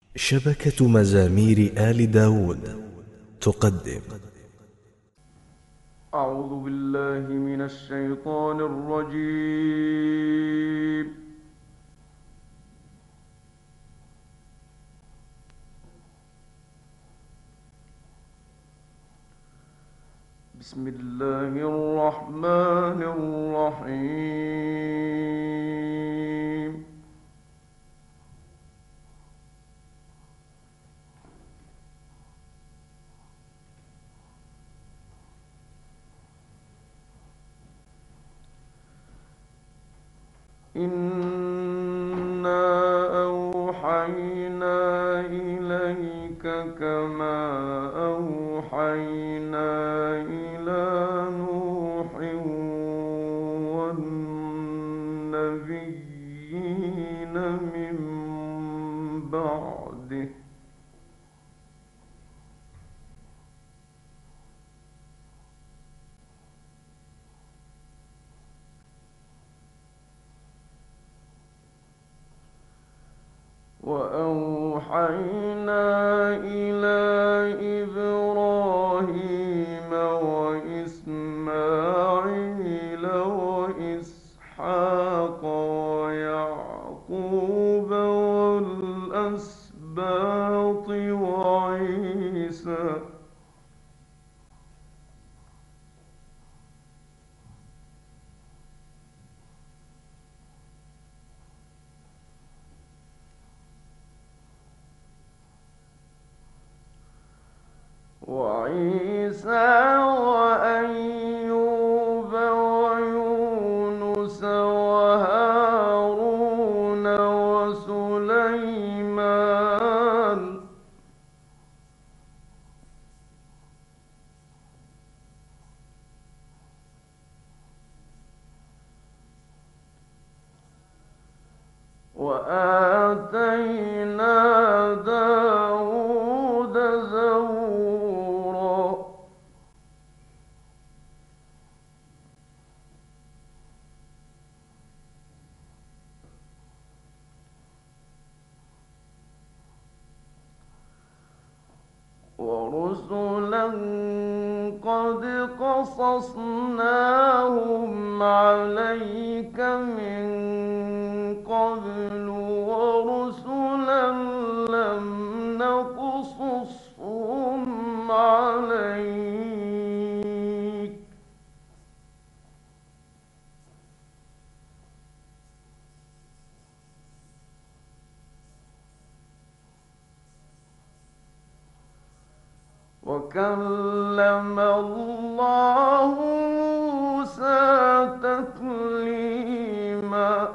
شبكة مزامير آل داود تقدم. أعوذ بالله من الشيطان الرجيم. بسم الله الرحمن الرحيم. إنا أوحينا إليك كما أوحينا إلى نوح والنبيين من بعده وأوحينا إلى إبراهيم وإسماعيل وإسحاق ويعقوب والأسباط وعيسى وأيوب ويونس وهارون وسليمان وآتينا داود زبورا ورسلا قد قصصناهم عليك من قبل ورسلا لم نقصصهم عليك وكلم الله موسى تكليما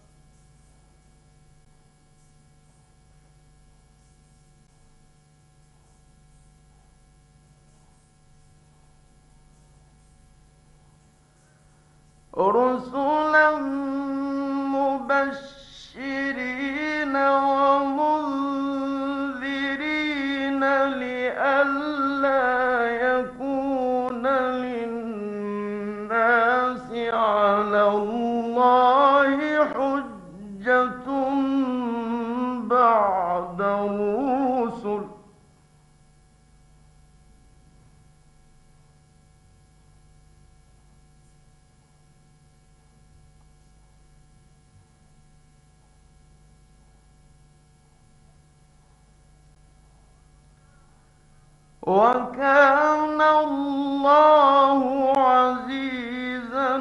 رسلا مبشرين ومنذرين لئلا يكون للناس على الله حجة بعد الرسل وكان الله عزيزا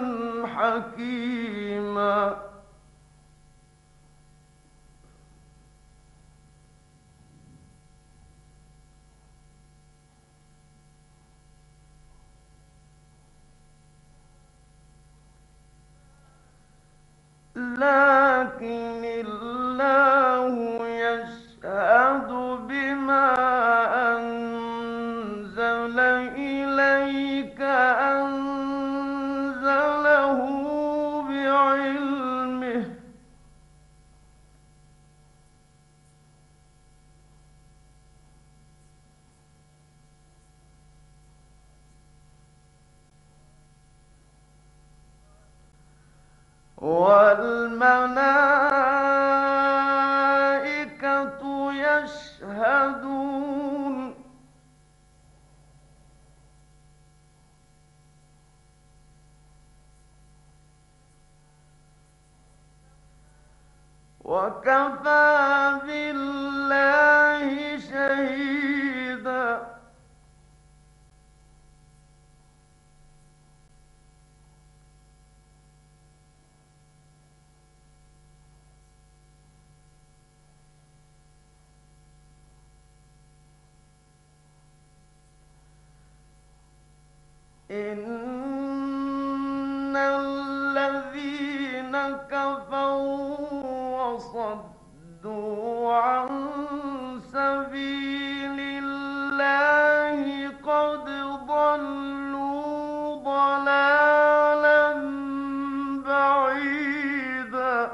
حكيما لكن الله يشهد بما أنزل يشهدون وكفى بالله شهيدا إن الذين كفروا وصدوا عن سبيل الله قد ضلوا ضلالا بعيدا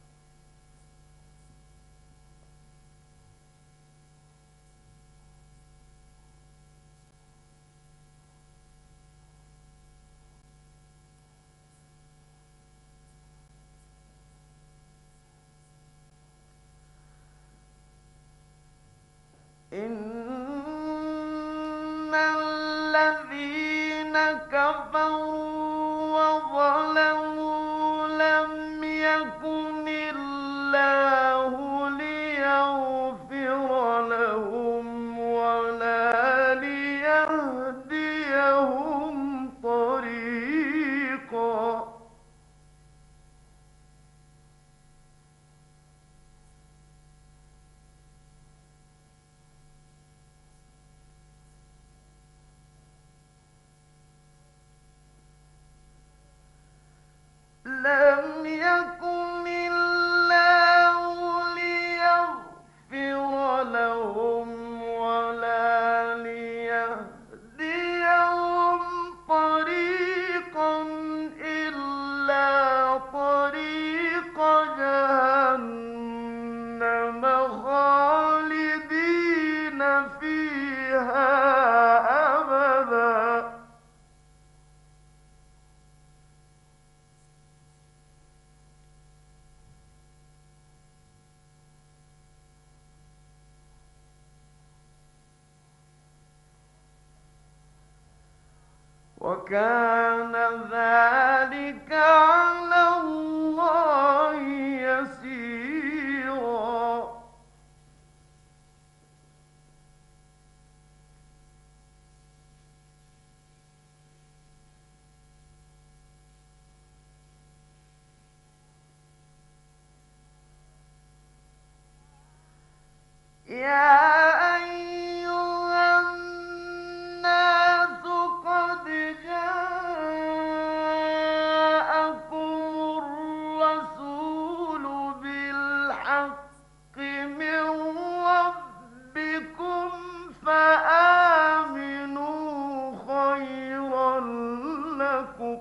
إن الذين كفروا وظلموا لم يكن الله ليغفر لهم ولا ليهديهم طريقا لم يكن الله ليغفر لهم ولا ليهديهم طريقا إلا طريق جهنم خالدين فيها أبدا وكان ذلك على الله يسيرا يا أيها الناس قد جاءكم الرسول بالحق من ربكم فآمنوا خيرا لكم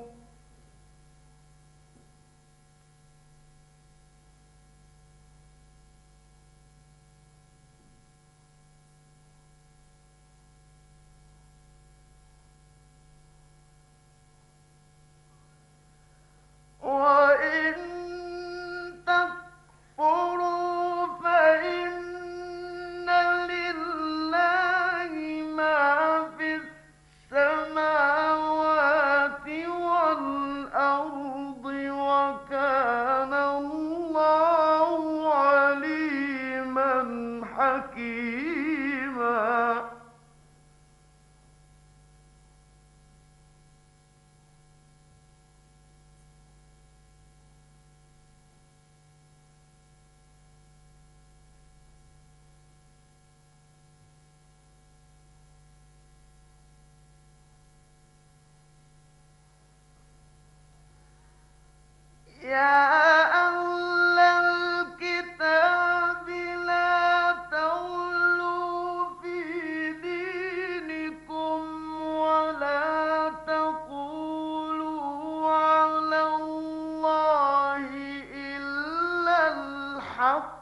وإن تكفروا فإن لله ما في السماوات والأرض وكان الله عليما حكيما يا أهل الكتاب لا تغلوا في دينكم ولا تقولوا على الله إلا الحق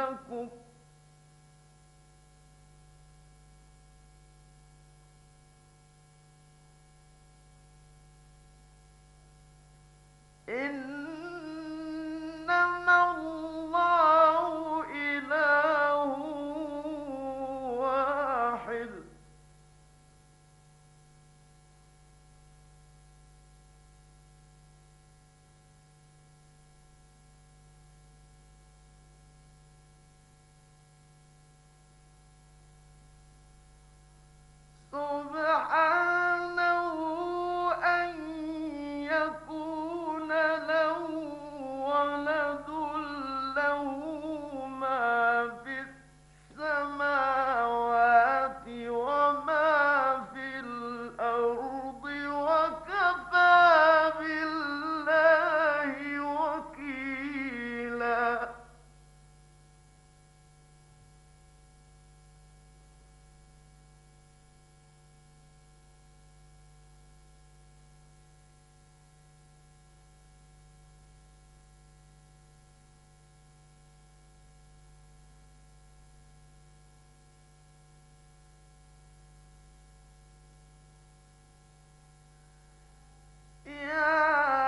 لكم إنما الله إله واحد سبحانه أن يكون له ولد له ما في السماوات وما في الأرض وكفى بالله وكيلا يا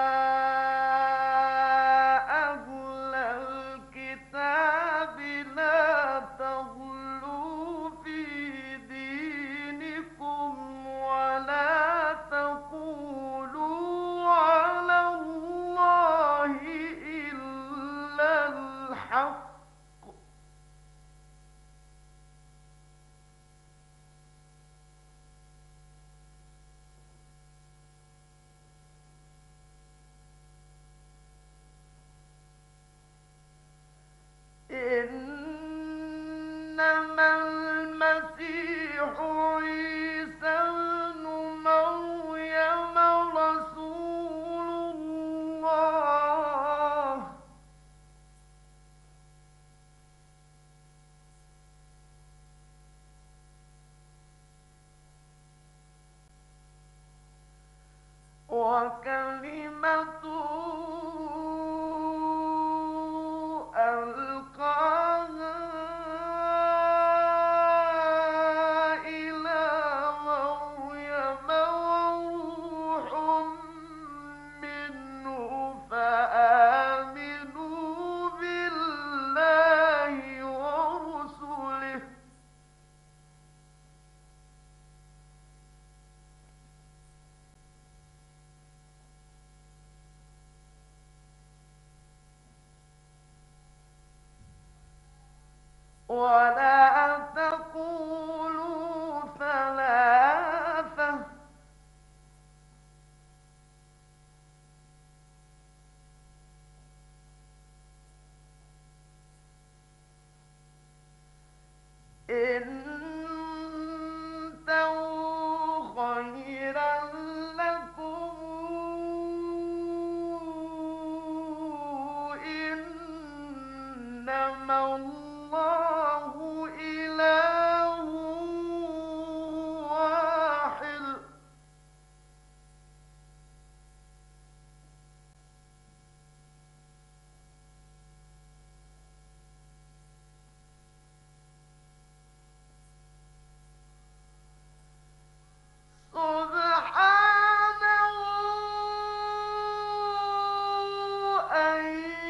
أهل الكتاب لا تغلوا في دينكم ولا تقولوا على الله إلا الحق إنما المسيح عيسى ابن مريم رسول الله وكلمته ألقاها إلى مريم وروح منه فآمنوا بالله ورسله ولا تقولوا ثلاثة انتهوا خيرا لكم إنما الله إله واحد سبحانه أن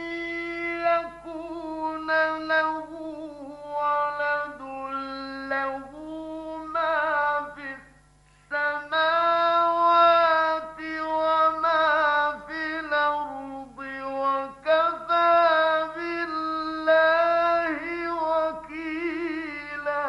يكون له ولد له ما في السماوات وما في الأرض وكفى بالله وكيلا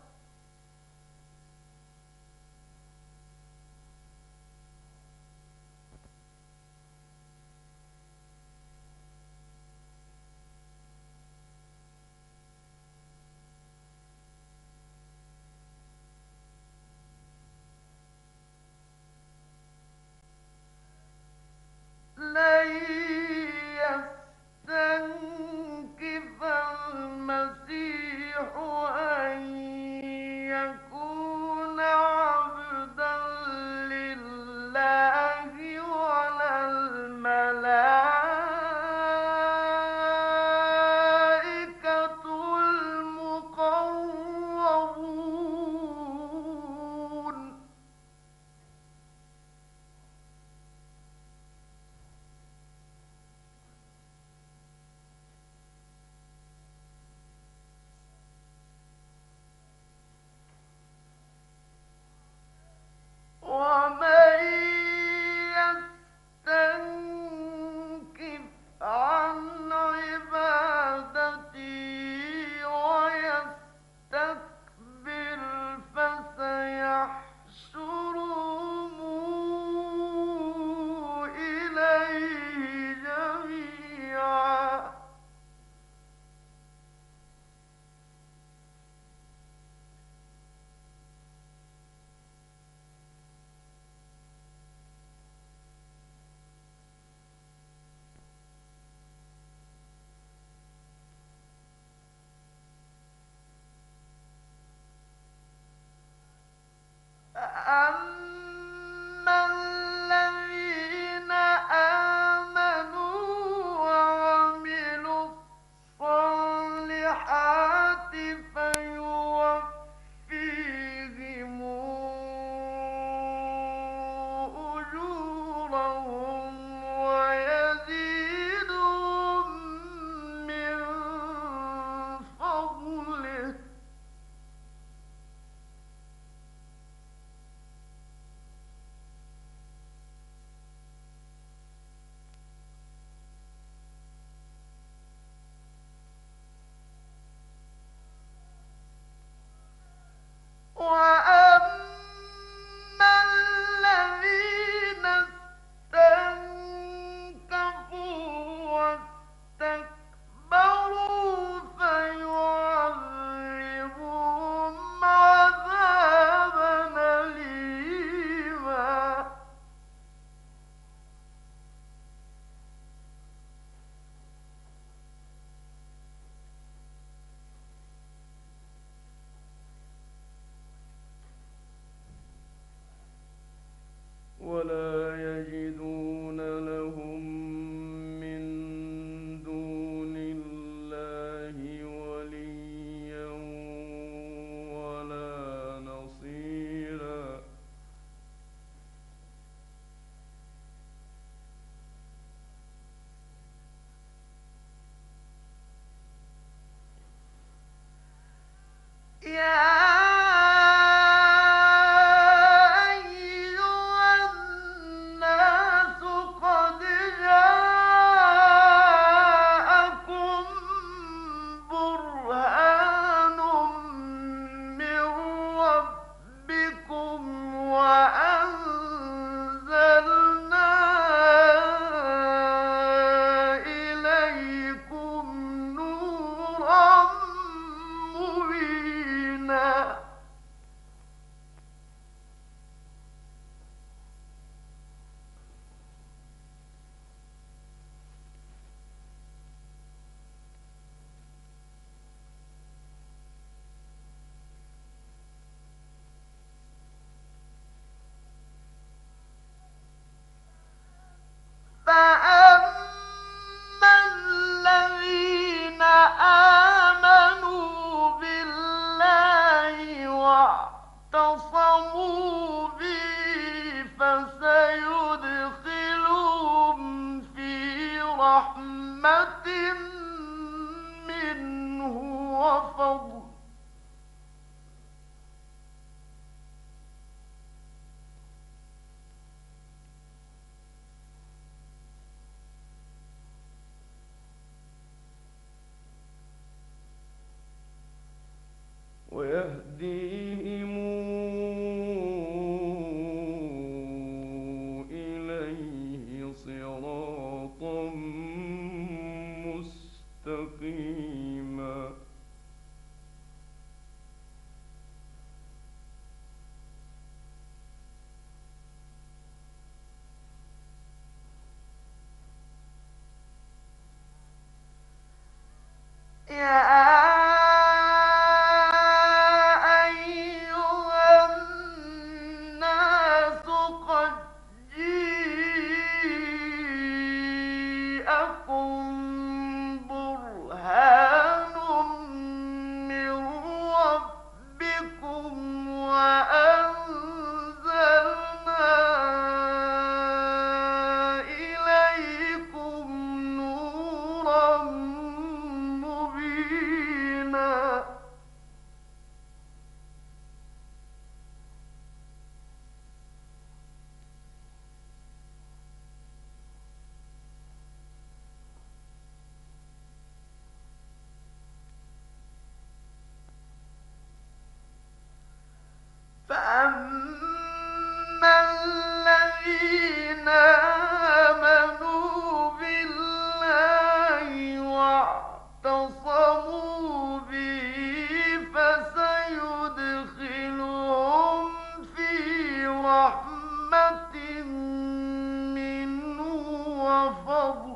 لن يستنكف المسيح أن يكون عبدا لله ولا الملائكة فأما الذين آمنوا بالله واعتصموا به فسيدخلهم في رحمة منه وفضل ويهديهم إليه صراطا مستقيما يا أيها الناس قد جاءكم برهان من ربكم وأنزلنا إليكم نورا مبينا فأما الذين آمنوا بالله واعتصموا به فسيدخلهم في رحمة منه وفضل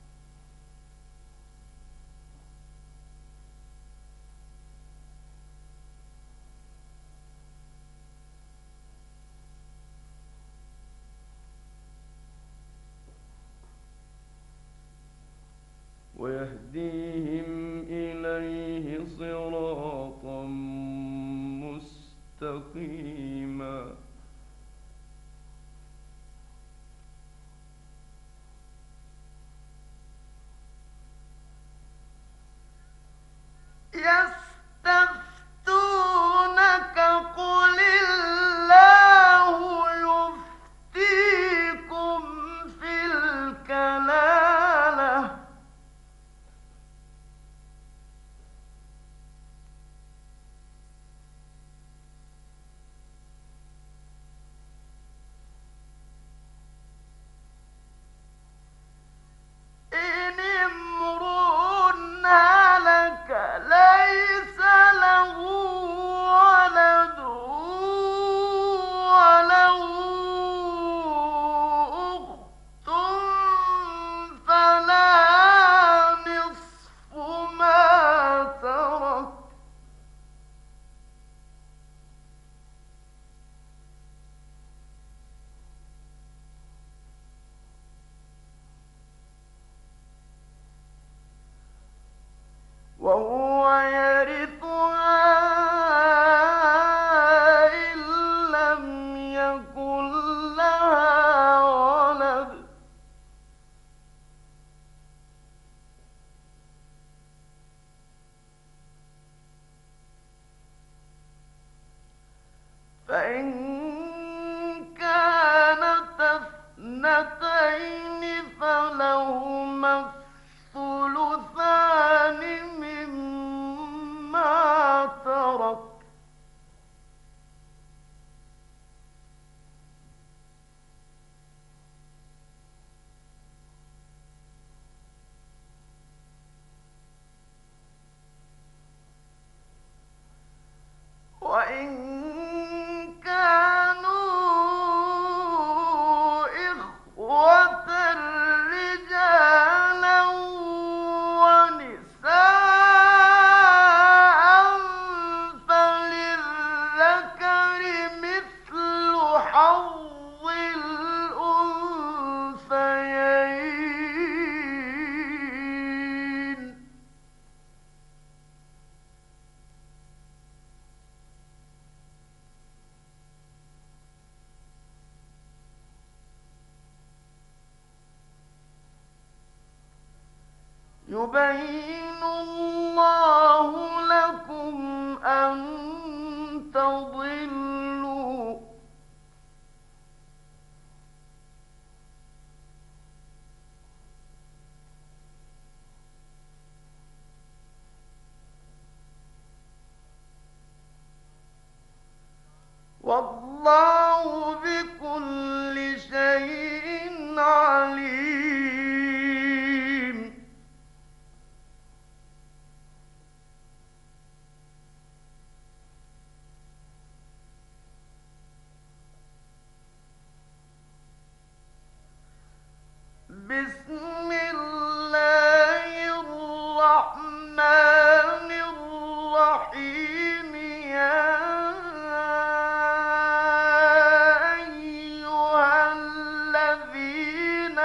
ويهديهم إليه صراطا مستقيما يستفتونك قل الله يفتيكم في الكلالة إن امرؤ هلك ليس له ولد وله أخت فلها نصف ما ترك وهو يرثها إن لم يكن لها ولد فإن كانت اثنتين فلهما الثلثان مما ترك يبين الله لكم أن تضلوا. والله بكل شيء عليم. بسم الله الرحمن الرحيم. يا أيها الذين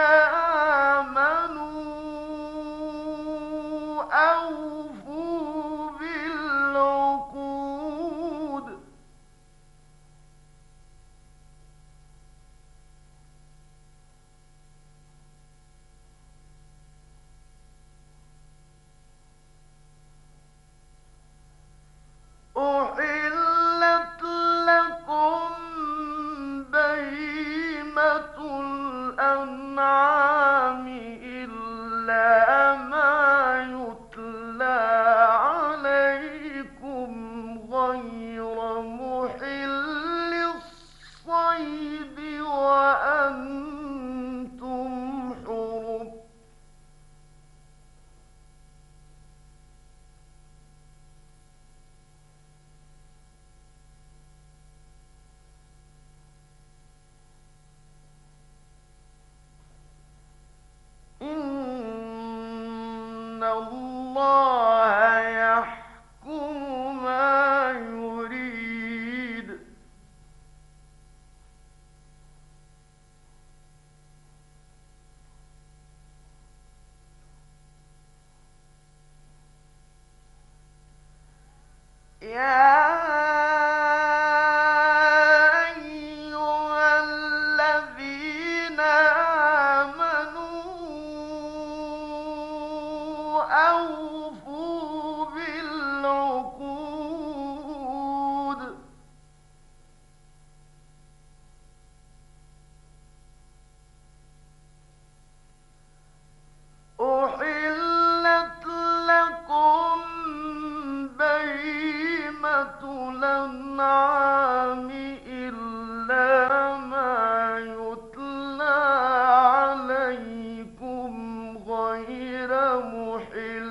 آمنوا أوفوا بالعقود. أحلت لكم بهيمة الأنعام إلا ما يتلى عليكم غير محل الصيد وأنتم حرم. إن الله يحكم ما يريد. يا أيها الذين آمنوا أوفوا بالعقود. أحلت لكم بهيمة الأنعام إلا ما يتلى عليكم غير محل